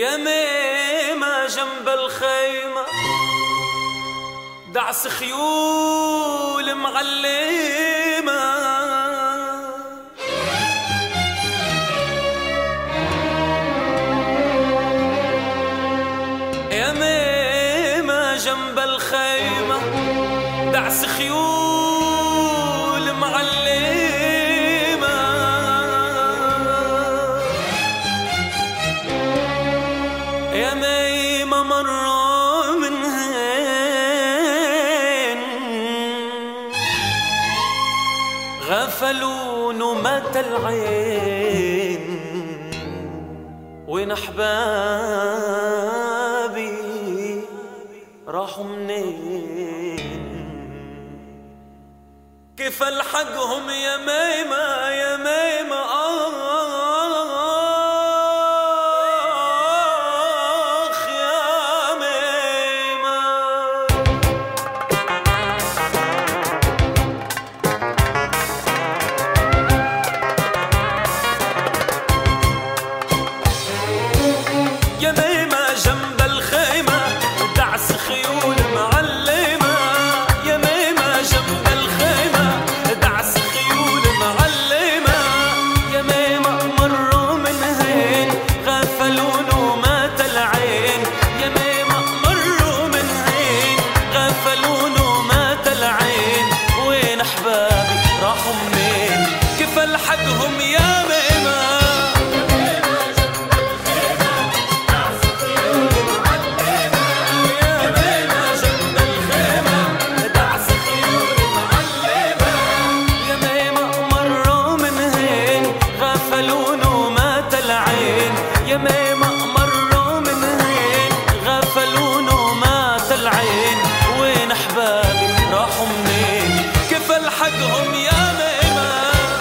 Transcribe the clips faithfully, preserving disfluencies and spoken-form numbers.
يا ميمة جنب الخيمة دعس خيول معلمة، يا ميمة جنب الخيمة دعس خيول معلمة، يا ميمة مرة من هين غفلون ومات العين، وين أحبابي راحوا منين؟ كيف ألحقهم يا ميمة يا ميمة آخ يا ميمة. يا ميمة جنب الخيمة دعس خيول معلمة، يا ميمة جنب الخيمة دعس خيول معلمة، يا ميمة مروا من هين غفلون ومات العين، يا ميمة مروا من هين غفلون ومات العين، وين أحبابي راحوا منين؟ كيف ألحقهم يا ميمة؟ يا ميمة مروا من هين غفلون ومات العين، وين أحبابي راحوا منين؟ كيف ألحقهم يا ميمة؟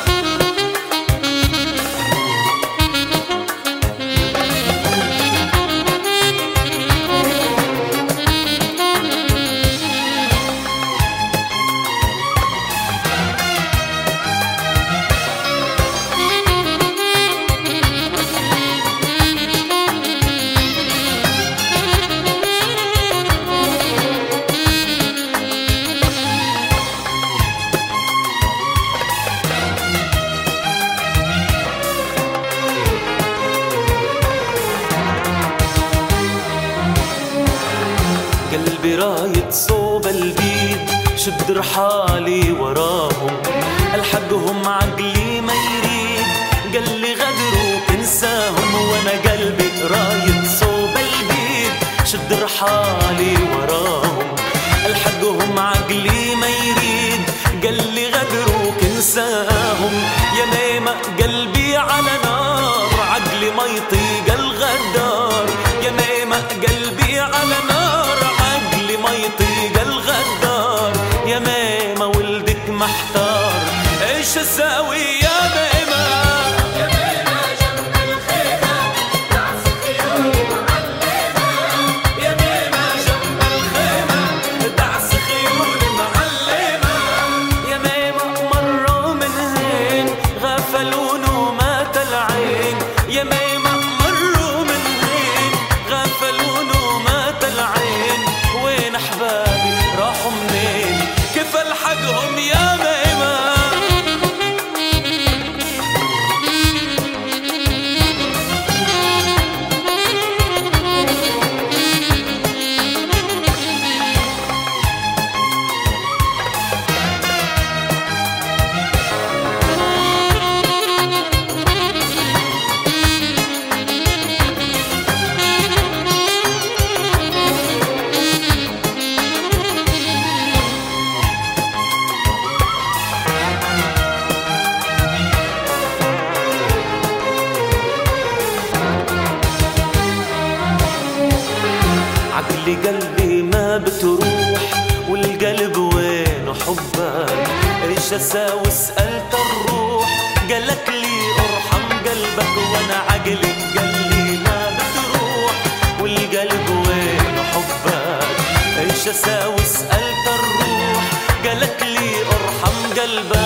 قلبي رايد صوب البيد شد رحالي وراهم، ألحقهم عقلي ما يريد قال لي غدروا تنساهم، وانا قلبي رايد صوب البيد شد رحالي وراهم، ألحقهم عقلي ما يريد قال لي غدروا تنساهم، يا ميمة قلبي على نار عقلي ما يطيق الغدار، يا ميمة قلبي على نار عقلي ما يطيق الغدار، يا ميمة ولدك محتار ايش اساوي يا ميمة؟ يا ميمة جنب الخيمة دعس خيول معلمة، يا ميمة جنب الخيمة دعس خيول معلمة، يا ميمة مروا من هين غفلون ومات العين، يا ميمة مروا من هين غفلون ومات العين، وين أحبابي راحوا منين؟ كيف ألحقهم يا ميمة؟ عقلي قلبي ما بتروح والقلب وين حبك، ايش اساوي سألت الروح قالك لي ارحم قلبك، وانا عقلي قلبي ما بتروح والقلب وين حبك، ايش اساوي سألت الروح قالك لي ارحم قلبك،